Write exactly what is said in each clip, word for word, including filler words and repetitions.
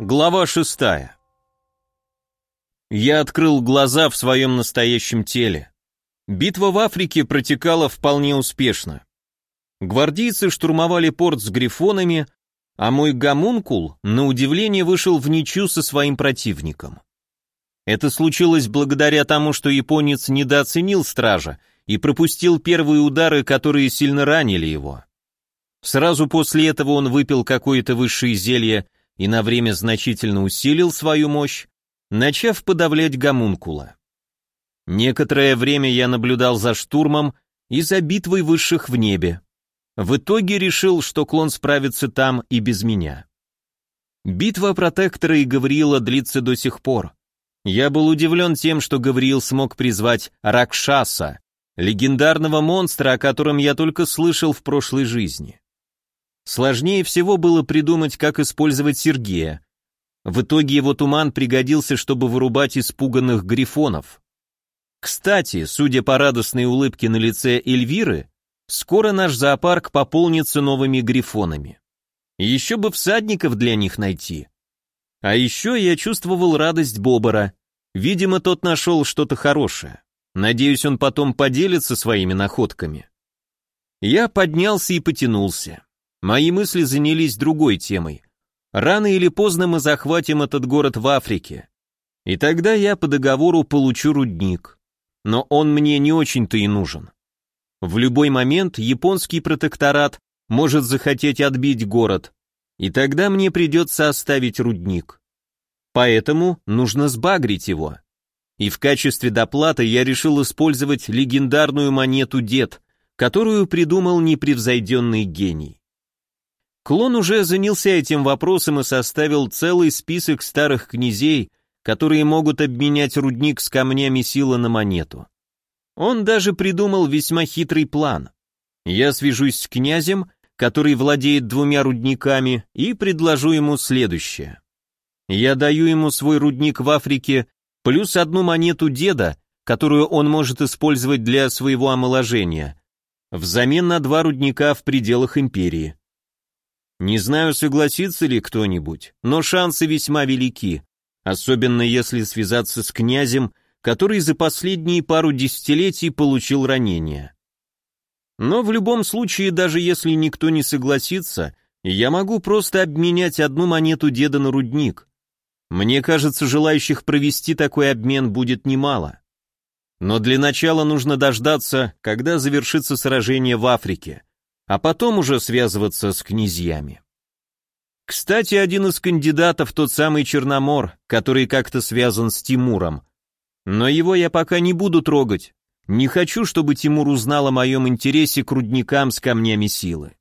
Глава шестая. Я открыл глаза в своем настоящем теле. Битва в Африке протекала вполне успешно. Гвардейцы штурмовали порт с грифонами, а мой гомункул, на удивление, вышел в ничью со своим противником. Это случилось благодаря тому, что японец недооценил стража и пропустил первые удары, которые сильно ранили его. Сразу после этого он выпил какое-то высшее зелье и на время значительно усилил свою мощь, начав подавлять гомункула. Некоторое время я наблюдал за штурмом и за битвой высших в небе. В итоге решил, что клон справится там и без меня. Битва Протектора и Гавриила длится до сих пор. Я был удивлен тем, что Гавриил смог призвать Ракшаса, легендарного монстра, о котором я только слышал в прошлой жизни. Сложнее всего было придумать, как использовать Сергея. В итоге его туман пригодился, чтобы вырубать испуганных грифонов. Кстати, судя по радостной улыбке на лице Эльвиры, скоро наш зоопарк пополнится новыми грифонами. Еще бы всадников для них найти. А еще я чувствовал радость Бобора. Видимо, тот нашел что-то хорошее. Надеюсь, он потом поделится своими находками. Я поднялся и потянулся. Мои мысли занялись другой темой. Рано или поздно мы захватим этот город в Африке. И тогда я по договору получу рудник. Но он мне не очень-то и нужен. В любой момент японский протекторат может захотеть отбить город, и тогда мне придется оставить рудник. Поэтому нужно сбагрить его. И в качестве доплаты я решил использовать легендарную монету Дед, которую придумал непревзойденный гений. Клон уже занялся этим вопросом и составил целый список старых князей, которые могут обменять рудник с камнями силы на монету. Он даже придумал весьма хитрый план. Я свяжусь с князем, который владеет двумя рудниками, и предложу ему следующее. Я даю ему свой рудник в Африке, плюс одну монету Деда, которую он может использовать для своего омоложения, взамен на два рудника в пределах империи. Не знаю, согласится ли кто-нибудь, но шансы весьма велики, особенно если связаться с князем, который за последние пару десятилетий получил ранение. Но в любом случае, даже если никто не согласится, я могу просто обменять одну монету Деда на рудник. Мне кажется, желающих провести такой обмен будет немало. Но для начала нужно дождаться, когда завершится сражение в Африке, а потом уже связываться с князьями. Кстати, один из кандидатов тот самый Черномор, который как-то связан с Тимуром. Но его я пока не буду трогать. Не хочу, чтобы Тимур узнал о моем интересе к рудникам с камнями силы.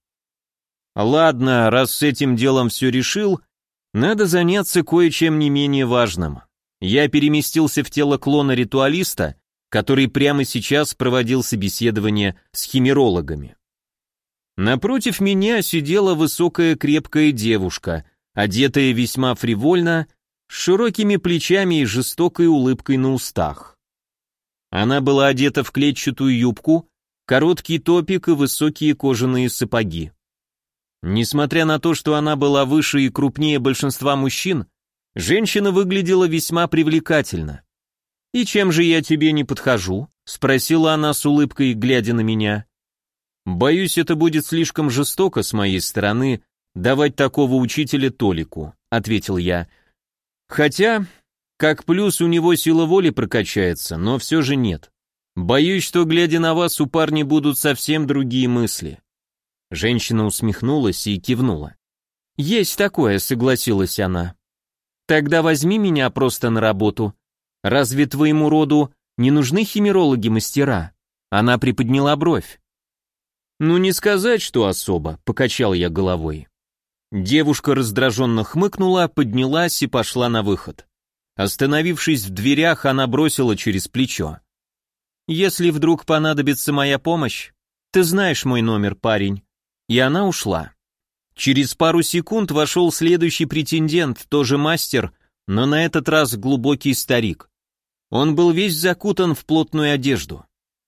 Ладно, раз с этим делом все решил, надо заняться кое-чем не менее важным. Я переместился в тело клона-ритуалиста, который прямо сейчас проводил собеседование с химерологами. Напротив меня сидела высокая крепкая девушка, одетая весьма фривольно, с широкими плечами и жестокой улыбкой на устах. Она была одета в клетчатую юбку, короткий топик и высокие кожаные сапоги. Несмотря на то, что она была выше и крупнее большинства мужчин, женщина выглядела весьма привлекательно. «И чем же я тебе не подхожу?» — спросила она с улыбкой, глядя на меня. «Боюсь, это будет слишком жестоко с моей стороны давать такого учителя Толику», — ответил я. «Хотя, как плюс у него сила воли прокачается, но все же нет. Боюсь, что, глядя на вас, у парня будут совсем другие мысли». Женщина усмехнулась и кивнула. «Есть такое», — согласилась она. «Тогда возьми меня просто на работу. Разве твоему роду не нужны химерологи-мастера?» Она приподняла бровь. «Ну не сказать, что особо», — покачал я головой. Девушка раздраженно хмыкнула, поднялась и пошла на выход. Остановившись в дверях, она бросила через плечо. «Если вдруг понадобится моя помощь, ты знаешь мой номер, парень». И она ушла. Через пару секунд вошел следующий претендент, тоже мастер, но на этот раз глубокий старик. Он был весь закутан в плотную одежду.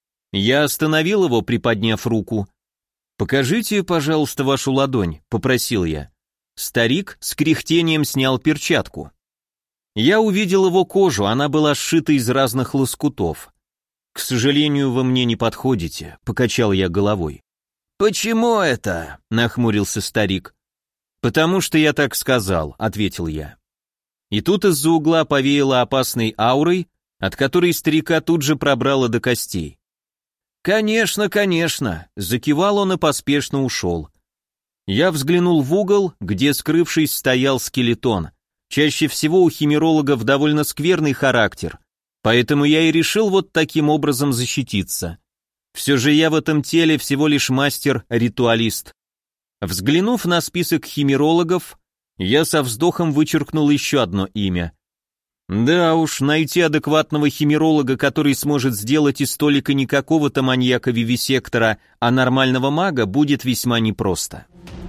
Я остановил его, приподняв руку. «Покажите, пожалуйста, вашу ладонь», — попросил я. Старик с кряхтением снял перчатку. Я увидел его кожу, она была сшита из разных лоскутов. «К сожалению, вы мне не подходите», — покачал я головой. «Почему это?» — нахмурился старик. «Потому что я так сказал», — ответил я. И тут из-за угла повеяло опасной аурой, от которой старика тут же пробрало до костей. «Конечно, конечно», — закивал он и поспешно ушел. Я взглянул в угол, где, скрывшись, стоял скелетон. Чаще всего у химерологов довольно скверный характер, поэтому я и решил вот таким образом защититься. Все же я в этом теле всего лишь мастер-ритуалист. Взглянув на список химерологов, я со вздохом вычеркнул еще одно имя. Да уж, найти адекватного химеролога, который сможет сделать из Толика не какого-то маньяка-вивисектора, а нормального мага, будет весьма непросто.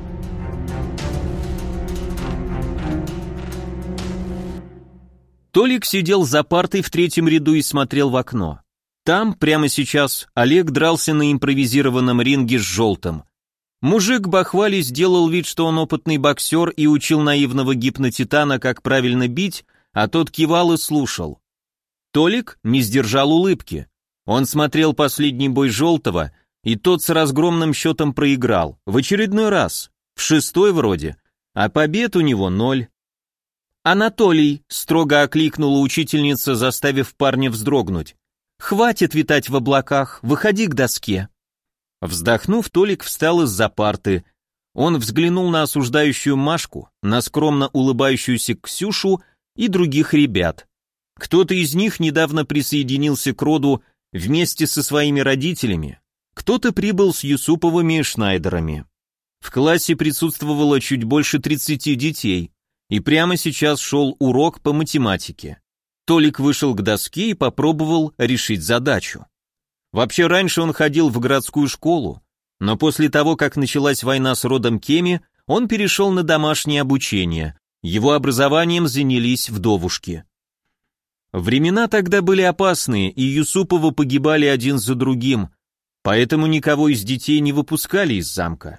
Толик сидел за партой в третьем ряду и смотрел в окно. Там, прямо сейчас, Олег дрался на импровизированном ринге с желтым. Мужик бахвали сделал вид, что он опытный боксер и учил наивного гипнотитана, как правильно бить, а тот кивал и слушал. Толик не сдержал улыбки. Он смотрел последний бой желтого, и тот с разгромным счетом проиграл, в очередной раз, в шестой вроде, а побед у него ноль. «Анатолий», — строго окликнула учительница, заставив парня вздрогнуть. «Хватит витать в облаках, выходи к доске». Вздохнув, Толик встал из-за парты. Он взглянул на осуждающую Машку, на скромно улыбающуюся Ксюшу и других ребят. Кто-то из них недавно присоединился к роду вместе со своими родителями, кто-то прибыл с Юсуповыми и Шнайдерами. В классе присутствовало чуть больше тридцати детей, и прямо сейчас шел урок по математике. Толик вышел к доске и попробовал решить задачу. Вообще раньше он ходил в городскую школу, но после того, как началась война с родом Кеми, он перешел на домашнее обучение, его образованием занялись вдовушки. Времена тогда были опасные, и Юсуповы погибали один за другим, поэтому никого из детей не выпускали из замка.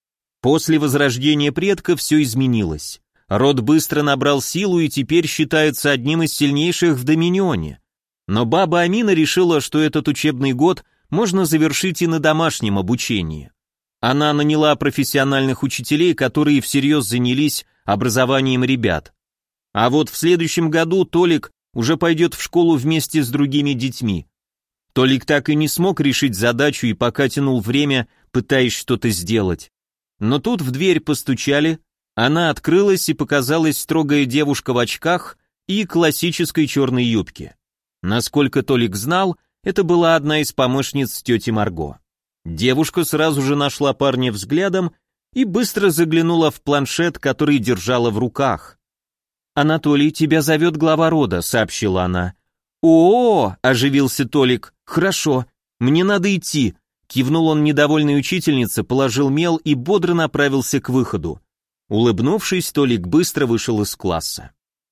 После возрождения предка все изменилось. Род быстро набрал силу и теперь считается одним из сильнейших в Доминионе. Но баба Амина решила, что этот учебный год можно завершить и на домашнем обучении. Она наняла профессиональных учителей, которые всерьез занялись образованием ребят. А вот в следующем году Толик уже пойдет в школу вместе с другими детьми. Толик так и не смог решить задачу и пока тянул время, пытаясь что-то сделать. Но тут в дверь постучали. Она открылась, и показалась строгая девушка в очках и классической черной юбке. Насколько Толик знал, это была одна из помощниц тети Марго. Девушка сразу же нашла парня взглядом и быстро заглянула в планшет, который держала в руках. «Анатолий, тебя зовет глава рода», — сообщила она. «О-о-о!» — оживился Толик. «Хорошо, мне надо идти», — кивнул он недовольной учительнице, положил мел и бодро направился к выходу. Улыбнувшись, Толик быстро вышел из класса.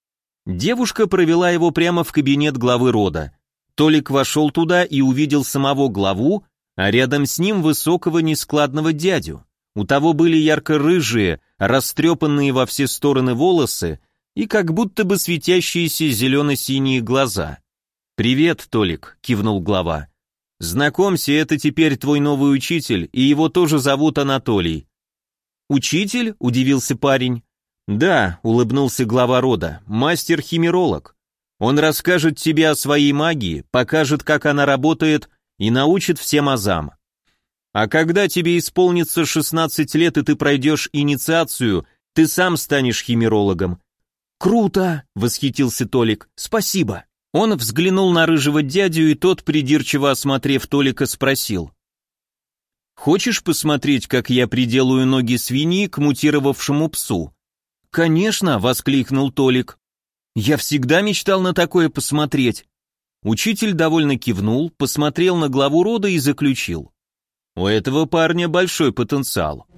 Девушка провела его прямо в кабинет главы рода. Толик вошел туда и увидел самого главу, а рядом с ним высокого нескладного дядю. У того были ярко-рыжие, растрепанные во все стороны волосы и как будто бы светящиеся зелено-синие глаза. «Привет, Толик», — кивнул глава. «Знакомься, это теперь твой новый учитель, и его тоже зовут Анатолий». «Учитель?» — удивился парень. «Да», — улыбнулся глава рода, — «мастер-химеролог. Он расскажет тебе о своей магии, покажет, как она работает, и научит всем азам. А когда тебе исполнится шестнадцать лет и ты пройдешь инициацию, ты сам станешь химерологом». «Круто!» — восхитился Толик. «Спасибо!» Он взглянул на рыжего дядю, и тот, придирчиво осмотрев Толика, спросил: «Хочешь посмотреть, как я приделаю ноги свиньи к мутировавшему псу?» «Конечно!» — воскликнул Толик. «Я всегда мечтал на такое посмотреть». Учитель довольно кивнул, посмотрел на главу рода и заключил: «У этого парня большой потенциал».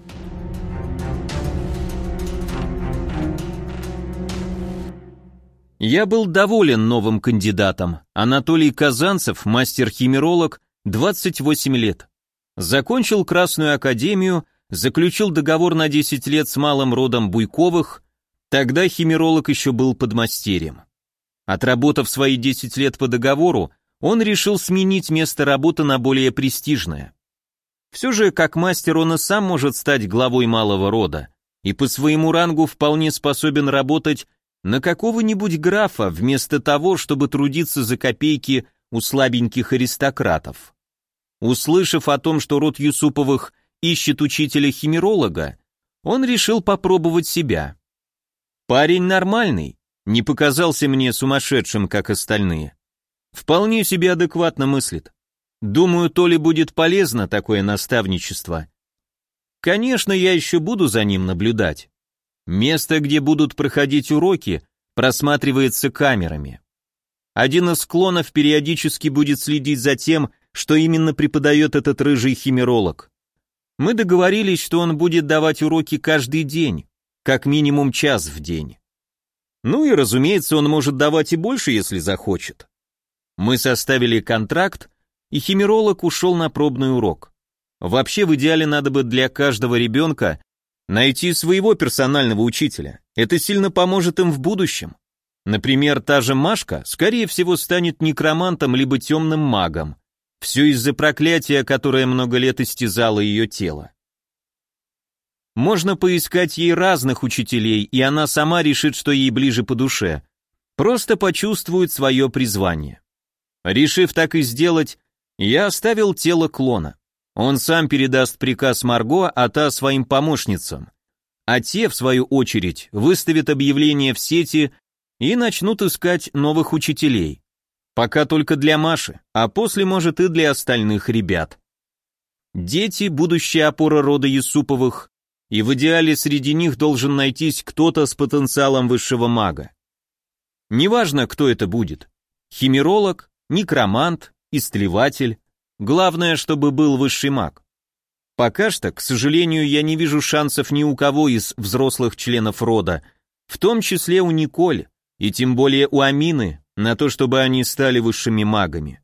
Я был доволен новым кандидатом. Анатолий Казанцев, мастер-химеролог, двадцать восемь лет. Закончил Красную академию, заключил договор на десять лет с малым родом Буйковых, тогда химеролог еще был подмастерьем. Отработав свои десять лет по договору, он решил сменить место работы на более престижное. Все же, как мастер, он и сам может стать главой малого рода, и по своему рангу вполне способен работать на какого-нибудь графа, вместо того, чтобы трудиться за копейки у слабеньких аристократов. Услышав о том, что род Юсуповых ищет учителя-химеролога, он решил попробовать себя. Парень нормальный, не показался мне сумасшедшим, как остальные. Вполне себе адекватно мыслит. Думаю, то ли будет полезно такое наставничество. Конечно, я еще буду за ним наблюдать. Место, где будут проходить уроки, просматривается камерами. Один из клонов периодически будет следить за тем, что именно преподает этот рыжий химеролог. Мы договорились, что он будет давать уроки каждый день, как минимум час в день. Ну и, разумеется, он может давать и больше, если захочет. Мы составили контракт, и химеролог ушел на пробный урок. Вообще, в идеале надо бы для каждого ребенка найти своего персонального учителя. Это сильно поможет им в будущем. Например, та же Машка, скорее всего, станет некромантом либо темным магом. Все из-за проклятия, которое много лет истязало ее тело. Можно поискать ей разных учителей, и она сама решит, что ей ближе по душе. Просто почувствует свое призвание. Решив так и сделать, я оставил тело клона. Он сам передаст приказ Марго, а та своим помощницам. А те, в свою очередь, выставят объявление в сети и начнут искать новых учителей. Пока только для Маши, а после, может, и для остальных ребят. Дети – будущая опора рода Юсуповых, и в идеале среди них должен найтись кто-то с потенциалом высшего мага. Неважно, кто это будет. Химеролог, некромант, исцелеватель. Главное, чтобы был высший маг. Пока что, к сожалению, я не вижу шансов ни у кого из взрослых членов рода, в том числе у Николь, и тем более у Амины, на то, чтобы они стали высшими магами.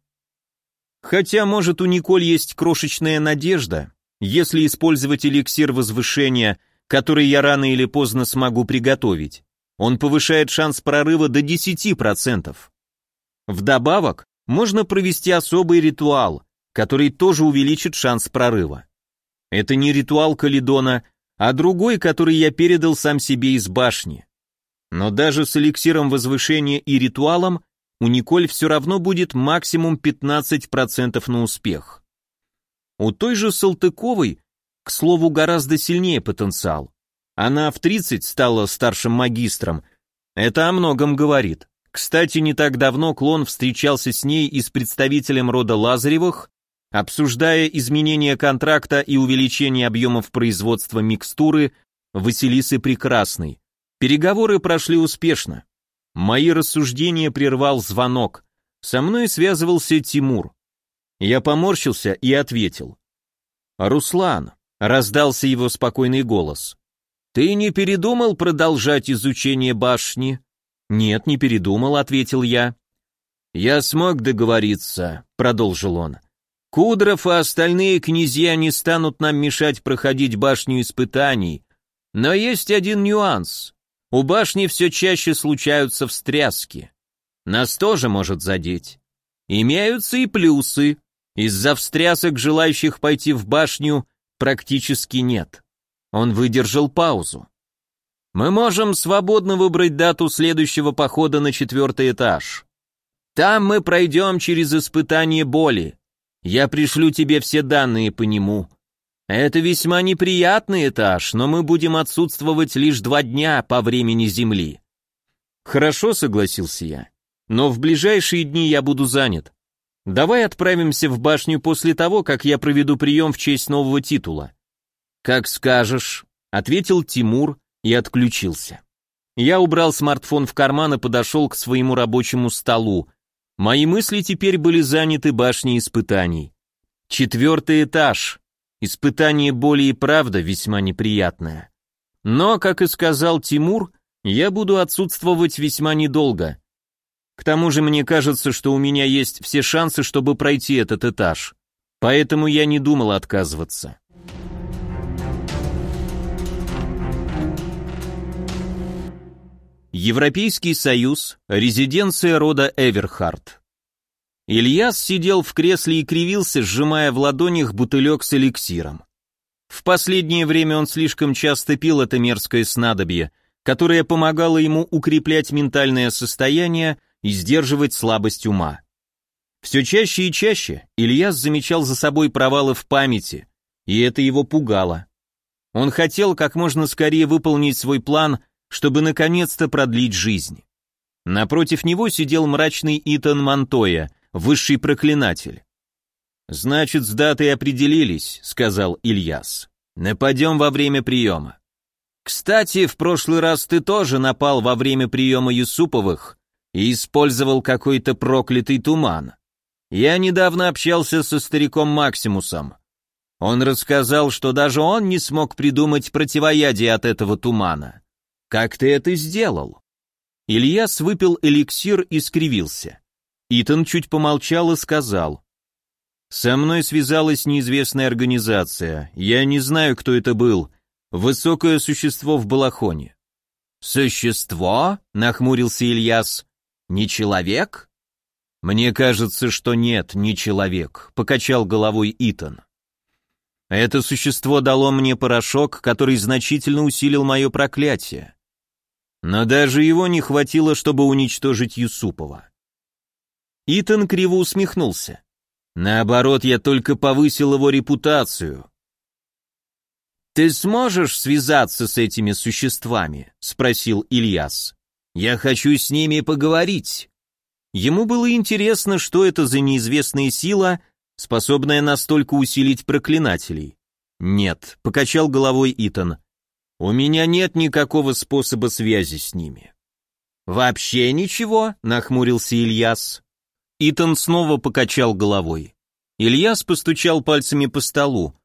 Хотя, может, у Николь есть крошечная надежда, если использовать эликсир возвышения, который я рано или поздно смогу приготовить. Он повышает шанс прорыва до десяти процентов. Вдобавок, можно провести особый ритуал, который тоже увеличит шанс прорыва. Это не ритуал Калидона, а другой, который я передал сам себе из башни. Но даже с эликсиром возвышения и ритуалом у Николь все равно будет максимум пятнадцать процентов на успех. У той же Салтыковой, к слову, гораздо сильнее потенциал. Она в тридцать стала старшим магистром. Это о многом говорит. Кстати, не так давно клон встречался с ней и с представителем рода Лазаревых, обсуждая изменение контракта и увеличение объемов производства микстуры Василисы Прекрасной. Переговоры прошли успешно. Мои рассуждения прервал звонок. Со мной связывался Тимур. Я поморщился и ответил. «Руслан», — раздался его спокойный голос, — «ты не передумал продолжать изучение башни?» «Нет, не передумал», — ответил я. «Я смог договориться», — продолжил он. «Кудров и остальные князья не станут нам мешать проходить башню испытаний, но есть один нюанс. У башни все чаще случаются встряски. Нас тоже может задеть. Имеются и плюсы. Из-за встрясок желающих пойти в башню практически нет». Он выдержал паузу. «Мы можем свободно выбрать дату следующего похода на четвертый этаж. Там мы пройдем через испытание боли. Я пришлю тебе все данные по нему. Это весьма неприятный этаж, но мы будем отсутствовать лишь два дня по времени Земли». «Хорошо», — согласился я, — «но в ближайшие дни я буду занят. Давай отправимся в башню после того, как я проведу прием в честь нового титула». «Как скажешь», — ответил Тимур и отключился. Я убрал смартфон в карман и подошел к своему рабочему столу. Мои мысли теперь были заняты башней испытаний. Четвертый этаж. Испытание боли и правда весьма неприятное. Но, как и сказал Тимур, я буду отсутствовать весьма недолго. К тому же мне кажется, что у меня есть все шансы, чтобы пройти этот этаж. Поэтому я не думал отказываться. Европейский Союз, резиденция рода Эверхард. Ильяс сидел в кресле и кривился, сжимая в ладонях бутылек с эликсиром. В последнее время он слишком часто пил это мерзкое снадобье, которое помогало ему укреплять ментальное состояние и сдерживать слабость ума. Все чаще и чаще Ильяс замечал за собой провалы в памяти, и это его пугало. Он хотел как можно скорее выполнить свой план, чтобы наконец-то продлить жизнь. Напротив него сидел мрачный Итан Монтоя, высший проклинатель. «Значит, с датой определились», — сказал Ильяс. «Нападем во время приема». «Кстати, в прошлый раз ты тоже напал во время приема Юсуповых и использовал какой-то проклятый туман. Я недавно общался со стариком Максимусом. Он рассказал, что даже он не смог придумать противоядие от этого тумана. Как ты это сделал?» Ильяс выпил эликсир и скривился. Итан чуть помолчал и сказал: «Со мной связалась неизвестная организация. Я не знаю, кто это был. Высокое существо в балахоне». «Существо?» — нахмурился Ильяс. «Не человек?» «Мне кажется, что нет, не человек», — покачал головой Итан. «Это существо дало мне порошок, который значительно усилил мое проклятие. Но даже его не хватило, чтобы уничтожить Юсупова». Итан криво усмехнулся. «Наоборот, я только повысил его репутацию». «Ты сможешь связаться с этими существами?» — спросил Ильяс. «Я хочу с ними поговорить». Ему было интересно, что это за неизвестная сила, способная настолько усилить проклинателей. «Нет», — покачал головой Итан, — «у меня нет никакого способа связи с ними». «Вообще ничего?» — нахмурился Ильяс. Итан снова покачал головой. Ильяс постучал пальцами по столу.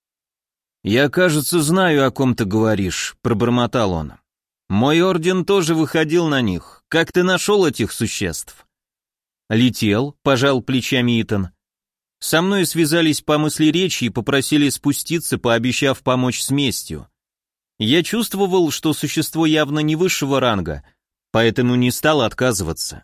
«Я, кажется, знаю, о ком ты говоришь», — пробормотал он. «Мой орден тоже выходил на них. Как ты нашел этих существ?» «Летел», — пожал плечами Итан. «Со мной связались по мысли речи и попросили спуститься, пообещав помочь с местью. Я чувствовал, что существо явно не высшего ранга, поэтому не стал отказываться».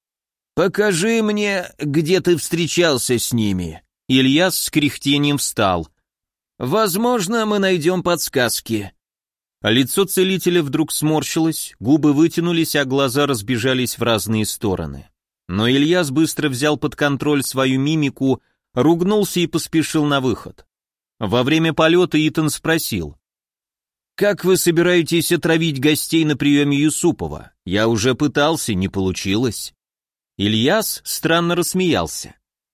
«Покажи мне, где ты встречался с ними». Ильяс с кряхтением встал. «Возможно, мы найдем подсказки». Лицо целителя вдруг сморщилось, губы вытянулись, а глаза разбежались в разные стороны. Но Ильяс быстро взял под контроль свою мимику, ругнулся и поспешил на выход. Во время полета Итан спросил: «Как вы собираетесь отравить гостей на приеме Юсупова? Я уже пытался, не получилось». Ильяс странно рассмеялся.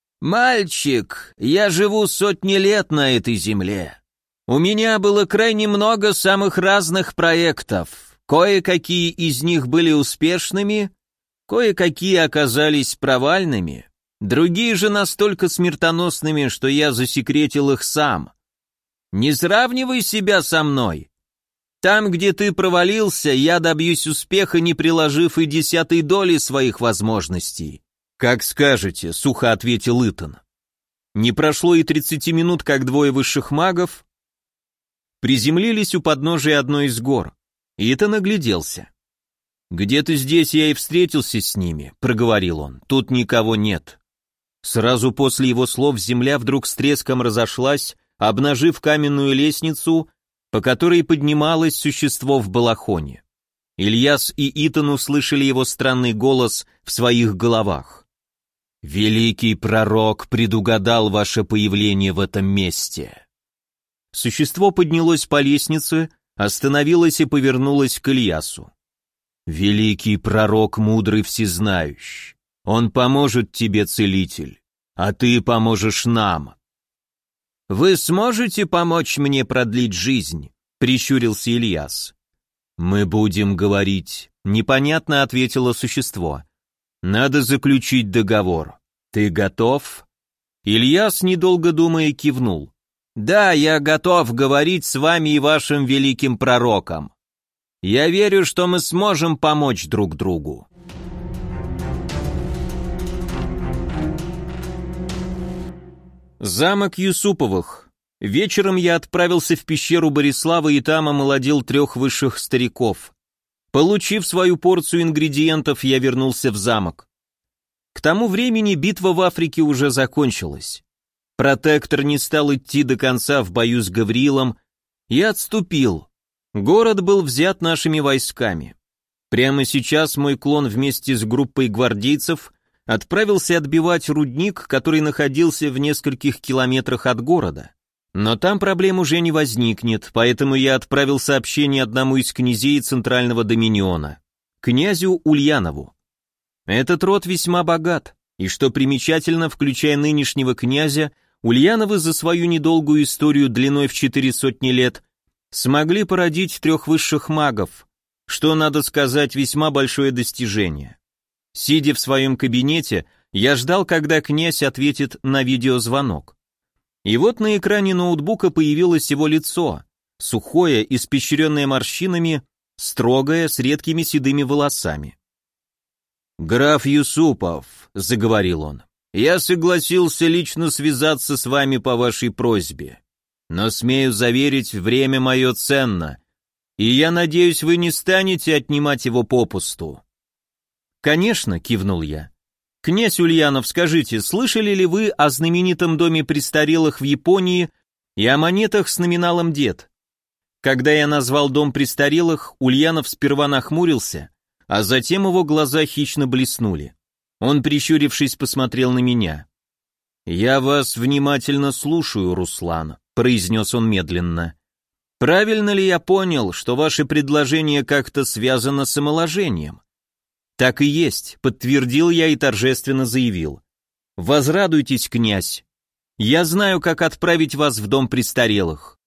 «Мальчик, я живу сотни лет на этой земле. У меня было крайне много самых разных проектов. Кое-какие из них были успешными, кое-какие оказались провальными, другие же настолько смертоносными, что я засекретил их сам. Не сравнивай себя со мной. Там, где ты провалился, я добьюсь успеха, не приложив и десятой доли своих возможностей». «Как скажете», — сухо ответил Итан. Не прошло и тридцати минут, как двое высших магов приземлились у подножия одной из гор. Итан огляделся. «Где-то здесь я и встретился с ними», — проговорил он. «Тут никого нет». Сразу после его слов земля вдруг с треском разошлась, обнажив каменную лестницу, по которой поднималось существо в балахоне. Ильяс и Итан услышали его странный голос в своих головах. «Великий пророк предугадал ваше появление в этом месте». Существо поднялось по лестнице, остановилось и повернулось к Ильясу. «Великий пророк, мудрый всезнающий, он поможет тебе, целитель, а ты поможешь нам». «Вы сможете помочь мне продлить жизнь?» — прищурился Ильяс. «Мы будем говорить», — непонятно ответило существо. «Надо заключить договор. Ты готов?» Ильяс, недолго думая, кивнул. «Да, я готов говорить с вами и вашим великим пророком. Я верю, что мы сможем помочь друг другу». Замок Юсуповых. Вечером я отправился в пещеру Борислава и там омолодил трех высших стариков. Получив свою порцию ингредиентов, я вернулся в замок. К тому времени битва в Африке уже закончилась. Протектор не стал идти до конца в бою с Гавриилом и отступил. Город был взят нашими войсками. Прямо сейчас мой клон вместе с группой гвардейцев отправился отбивать рудник, который находился в нескольких километрах от города. Но там проблем уже не возникнет, поэтому я отправил сообщение одному из князей Центрального Доминиона, князю Ульянову. Этот род весьма богат, и, что примечательно, включая нынешнего князя, Ульяновы за свою недолгую историю длиной в четыре сотни лет смогли породить трех высших магов, что, надо сказать, весьма большое достижение. Сидя в своем кабинете, я ждал, когда князь ответит на видеозвонок. И вот на экране ноутбука появилось его лицо, сухое, испещренное морщинами, строгое, с редкими седыми волосами. «Граф Юсупов», — заговорил он, — «я согласился лично связаться с вами по вашей просьбе, но смею заверить, время мое ценно, и я надеюсь, вы не станете отнимать его попусту». «Конечно», — кивнул я. «Князь Ульянов, скажите, слышали ли вы о знаменитом доме престарелых в Японии и о монетах с номиналом «Дед»?» Когда я назвал дом престарелых, Ульянов сперва нахмурился, а затем его глаза хищно блеснули. Он, прищурившись, посмотрел на меня. «Я вас внимательно слушаю, Руслан», — произнес он медленно. «Правильно ли я понял, что ваше предложение как-то связано с омоложением?» «Так и есть», — подтвердил я и торжественно заявил. «Возрадуйтесь, князь. Я знаю, как отправить вас в дом престарелых.